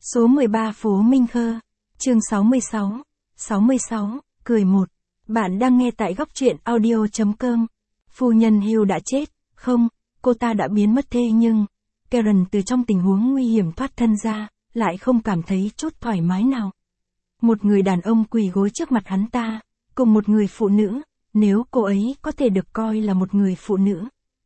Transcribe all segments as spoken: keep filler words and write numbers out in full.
Số mười ba phố Minh Khơ, chương sáu mươi sáu, sáu mươi sáu, cười một. Bạn đang nghe tại góc truyện audio.com. Phu nhân Hill đã chết, không, cô ta đã biến mất thế nhưng, Karen từ trong tình huống nguy hiểm thoát thân ra, lại không cảm thấy chút thoải mái nào. Một người đàn ông quỳ gối trước mặt hắn ta, cùng một người phụ nữ, nếu cô ấy có thể được coi là một người phụ nữ.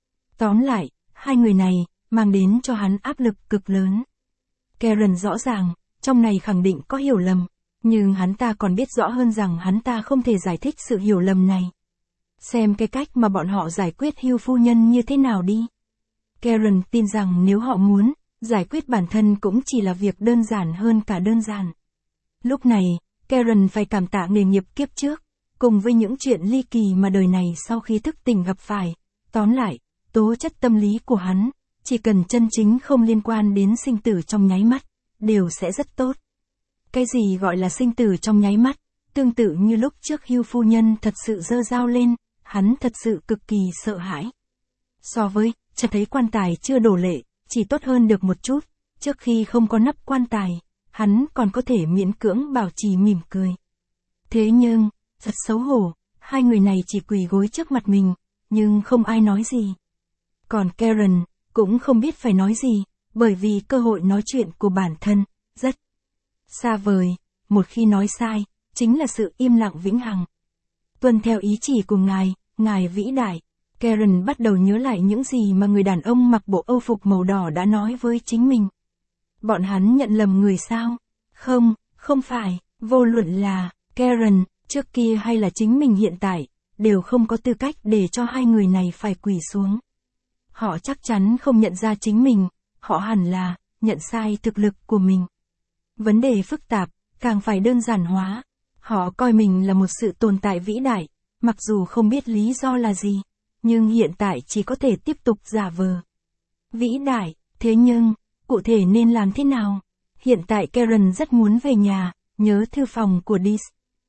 Tóm lại, hai người này, mang đến cho hắn áp lực cực lớn. Karen rõ ràng, trong này khẳng định có hiểu lầm, nhưng hắn ta còn biết rõ hơn rằng hắn ta không thể giải thích sự hiểu lầm này. Xem cái cách mà bọn họ giải quyết Hill phu nhân như thế nào đi. Karen tin rằng nếu họ muốn, giải quyết bản thân cũng chỉ là việc đơn giản hơn cả đơn giản. Lúc này, Karen phải cảm tạ nghề nghiệp kiếp trước, cùng với những chuyện ly kỳ mà đời này sau khi thức tỉnh gặp phải. Tóm lại, tố chất tâm lý của hắn, chỉ cần chân chính không liên quan đến sinh tử trong nháy mắt, đều sẽ rất tốt. Cái gì gọi là sinh tử trong nháy mắt, tương tự như lúc trước Hill phu nhân thật sự giơ dao lên, hắn thật sự cực kỳ sợ hãi. So với, chợt thấy quan tài chưa đổ lệ, chỉ tốt hơn được một chút, trước khi không có nắp quan tài, hắn còn có thể miễn cưỡng bảo trì mỉm cười. Thế nhưng, thật xấu hổ, hai người này chỉ quỳ gối trước mặt mình, nhưng không ai nói gì. Còn Karen, cũng không biết phải nói gì, bởi vì cơ hội nói chuyện của bản thân, rất xa vời, một khi nói sai, chính là sự im lặng vĩnh hằng. Tuân theo ý chỉ của ngài, ngài vĩ đại, Karen bắt đầu nhớ lại những gì mà người đàn ông mặc bộ âu phục màu đỏ đã nói với chính mình. Bọn hắn nhận lầm người sao? Không, không phải, vô luận là, Karen, trước kia hay là chính mình hiện tại, đều không có tư cách để cho hai người này phải quỳ xuống. Họ chắc chắn không nhận ra chính mình, họ hẳn là, nhận sai thực lực của mình. Vấn đề phức tạp, càng phải đơn giản hóa. Họ coi mình là một sự tồn tại vĩ đại, mặc dù không biết lý do là gì, nhưng hiện tại chỉ có thể tiếp tục giả vờ. Vĩ đại, thế nhưng, cụ thể nên làm thế nào? Hiện tại Karen rất muốn về nhà, nhớ thư phòng của Dis.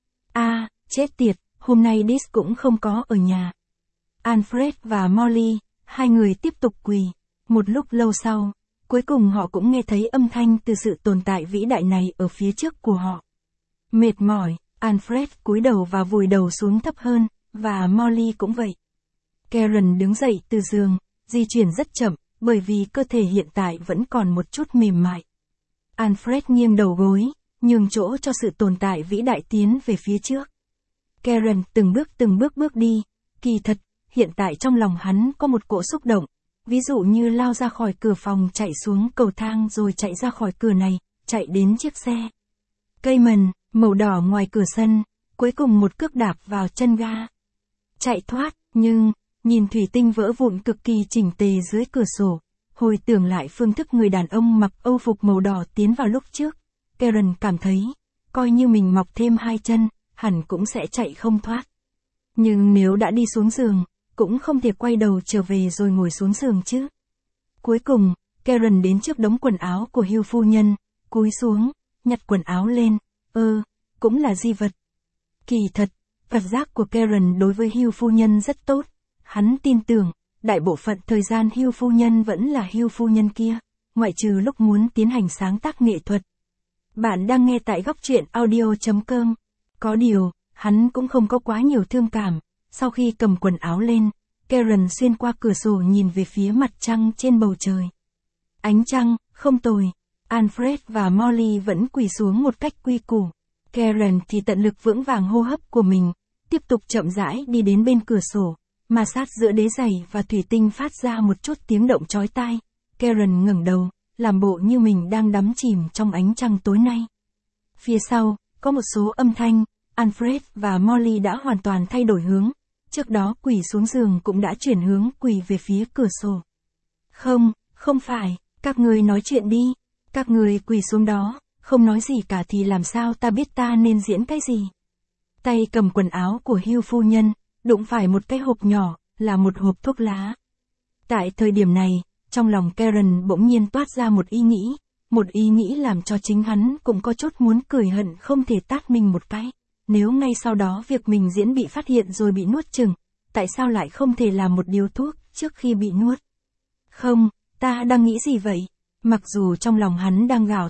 À, chết tiệt, hôm nay Dis cũng không có ở nhà. Alfred và Molly, hai người tiếp tục quỳ. Một lúc lâu sau, cuối cùng họ cũng nghe thấy âm thanh từ sự tồn tại vĩ đại này ở phía trước của họ. Mệt mỏi, Alfred cúi đầu và vùi đầu xuống thấp hơn, và Molly cũng vậy. Karen đứng dậy từ giường, di chuyển rất chậm, bởi vì cơ thể hiện tại vẫn còn một chút mềm mại. Alfred nghiêng đầu gối, nhường chỗ cho sự tồn tại vĩ đại tiến về phía trước. Karen từng bước từng bước bước đi, kỳ thật, hiện tại trong lòng hắn có một cỗ xúc động, ví dụ như lao ra khỏi cửa phòng chạy xuống cầu thang rồi chạy ra khỏi cửa này, chạy đến chiếc xe Cayman, màu đỏ ngoài cửa sân, cuối cùng một cước đạp vào chân ga. Chạy thoát, nhưng, nhìn thủy tinh vỡ vụn cực kỳ chỉnh tề dưới cửa sổ, hồi tưởng lại phương thức người đàn ông mặc âu phục màu đỏ tiến vào lúc trước, Karen cảm thấy, coi như mình mọc thêm hai chân, hẳn cũng sẽ chạy không thoát. Nhưng nếu đã đi xuống giường, cũng không thể quay đầu trở về rồi ngồi xuống giường chứ. Cuối cùng, Karen đến trước đống quần áo của Hill phu nhân, cúi xuống, nhặt quần áo lên, ơ, cũng là di vật. Kỳ thật, cảm giác của Karen đối với Hill phu nhân rất tốt, hắn tin tưởng, đại bộ phận thời gian Hill phu nhân vẫn là Hill phu nhân kia, ngoại trừ lúc muốn tiến hành sáng tác nghệ thuật. Bạn đang nghe tại góc truyện audio.com. Có điều, hắn cũng không có quá nhiều thương cảm. Sau khi cầm quần áo lên, Karen xuyên qua cửa sổ nhìn về phía mặt trăng trên bầu trời. Ánh trăng, không tồi. Alfred và Molly vẫn quỳ xuống một cách quy củ. Karen thì tận lực vững vàng hô hấp của mình, tiếp tục chậm rãi đi đến bên cửa sổ, ma sát giữa đế giày và thủy tinh phát ra một chút tiếng động chói tai. Karen ngẩng đầu, làm bộ như mình đang đắm chìm trong ánh trăng tối nay. Phía sau, có một số âm thanh, Alfred và Molly đã hoàn toàn thay đổi hướng. Trước đó quỳ xuống giường cũng đã chuyển hướng quỳ về phía cửa sổ. Không, không phải, các người nói chuyện đi. Các người quỳ xuống đó, không nói gì cả thì làm sao ta biết ta nên diễn cái gì. Tay cầm quần áo của Hill phu nhân, đụng phải một cái hộp nhỏ, là một hộp thuốc lá. Tại thời điểm này, trong lòng Karen bỗng nhiên toát ra một ý nghĩ, một ý nghĩ làm cho chính hắn cũng có chút muốn cười hận không thể tát mình một cái. Nếu ngay sau đó việc mình diễn bị phát hiện rồi bị nuốt chửng, tại sao lại không thể làm một điều thuốc trước khi bị nuốt? Không, ta đang nghĩ gì vậy? Mặc dù trong lòng hắn đang gào thét,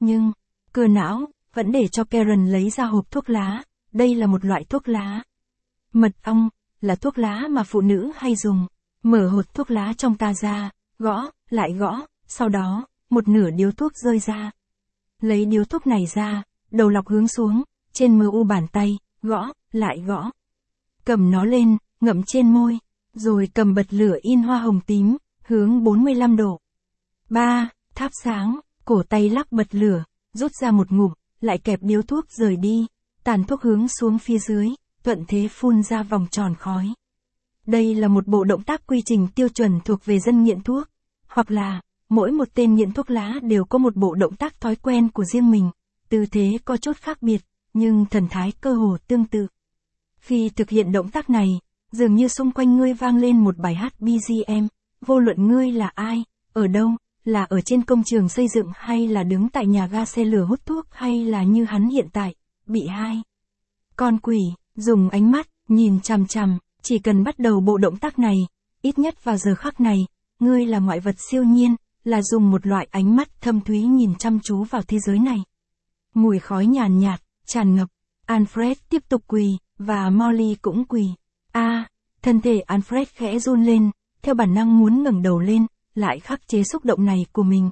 Nhưng, cửa não, vẫn để cho Karen lấy ra hộp thuốc lá, đây là một loại thuốc lá. Mật ong, là thuốc lá mà phụ nữ hay dùng. Mở hộp thuốc lá trong ta ra, gõ, lại gõ, sau đó, một nửa điếu thuốc rơi ra. Lấy điếu thuốc này ra, đầu lọc hướng xuống, trên mờ u bàn tay, gõ, lại gõ. Cầm nó lên, ngậm trên môi, rồi cầm bật lửa in hoa hồng tím, hướng bốn mươi lăm độ. ba. Thắp sáng, cổ tay lắc bật lửa, rút ra một ngụm, lại kẹp điếu thuốc rời đi, tàn thuốc hướng xuống phía dưới, thuận thế phun ra vòng tròn khói. Đây là một bộ động tác quy trình tiêu chuẩn thuộc về dân nghiện thuốc, hoặc là, mỗi một tên nghiện thuốc lá đều có một bộ động tác thói quen của riêng mình, tư thế có chút khác biệt, nhưng thần thái cơ hồ tương tự. Khi thực hiện động tác này, dường như xung quanh ngươi vang lên một bài hát bê giê em, vô luận ngươi là ai, ở đâu, là ở trên công trường xây dựng hay là đứng tại nhà ga xe lửa hút thuốc hay là như hắn hiện tại, bị hai con quỷ, dùng ánh mắt, nhìn chằm chằm, chỉ cần bắt đầu bộ động tác này, ít nhất vào giờ khắc này, ngươi là ngoại vật siêu nhiên, là dùng một loại ánh mắt thâm thúy nhìn chăm chú vào thế giới này. Mùi khói nhàn nhạt, tràn ngập, Alfred tiếp tục quỳ, và Molly cũng quỳ. A, à, thân thể Alfred khẽ run lên, theo bản năng muốn ngẩng đầu lên, lại khắc chế xúc động này của mình.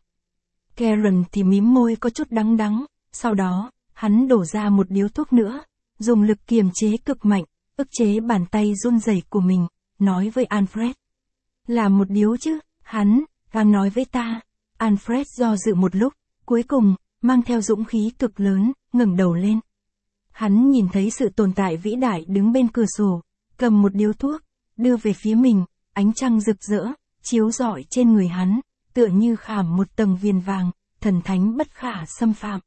Karen thì mím môi có chút đắng đắng, sau đó, hắn đổ ra một điếu thuốc nữa, dùng lực kiềm chế cực mạnh, ức chế bàn tay run rẩy của mình, nói với Alfred. Là một điếu chứ, hắn, đang nói với ta. Alfred do dự một lúc, cuối cùng, mang theo dũng khí cực lớn, ngẩng đầu lên. Hắn nhìn thấy sự tồn tại vĩ đại đứng bên cửa sổ, cầm một điếu thuốc, đưa về phía mình, ánh trăng rực rỡ, chiếu rọi trên người hắn, tựa như khảm một tầng viền vàng, thần thánh bất khả xâm phạm.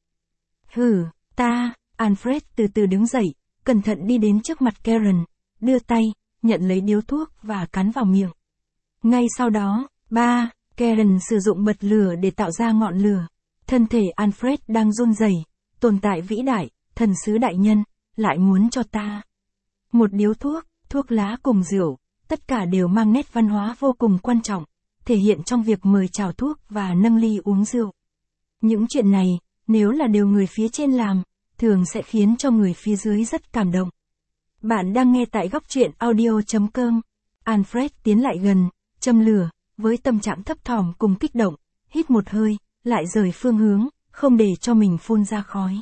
Hừ, ta, Alfred từ từ đứng dậy, cẩn thận đi đến trước mặt Karen, đưa tay, nhận lấy điếu thuốc và cắn vào miệng. Ngay sau đó, ba, Karen sử dụng bật lửa để tạo ra ngọn lửa. Thân thể Alfred đang run rẩy, tồn tại vĩ đại, thần sứ đại nhân, lại muốn cho ta một điếu thuốc, thuốc lá cùng rượu, tất cả đều mang nét văn hóa vô cùng quan trọng, thể hiện trong việc mời chào thuốc và nâng ly uống rượu. Những chuyện này, nếu là điều người phía trên làm, thường sẽ khiến cho người phía dưới rất cảm động. Bạn đang nghe tại góc truyện audio chấm com. Alfred tiến lại gần, châm lửa, với tâm trạng thấp thỏm cùng kích động, hít một hơi, lại rời phương hướng, không để cho mình phun ra khói.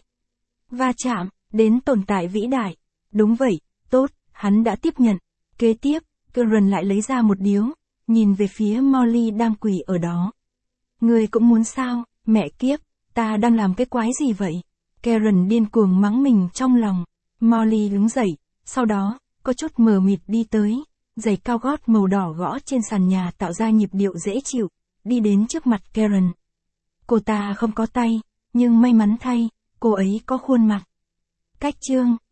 Va chạm, đến tồn tại vĩ đại. Đúng vậy, tốt, hắn đã tiếp nhận. Kế tiếp, Karen lại lấy ra một điếu, nhìn về phía Molly đang quỳ ở đó. Người cũng muốn sao, mẹ kiếp, ta đang làm cái quái gì vậy? Karen điên cuồng mắng mình trong lòng. Molly đứng dậy, sau đó, có chút mờ mịt đi tới, giày cao gót màu đỏ gõ trên sàn nhà tạo ra nhịp điệu dễ chịu, đi đến trước mặt Karen. Cô ta không có tay, nhưng may mắn thay, cô ấy có khuôn mặt. Cách chương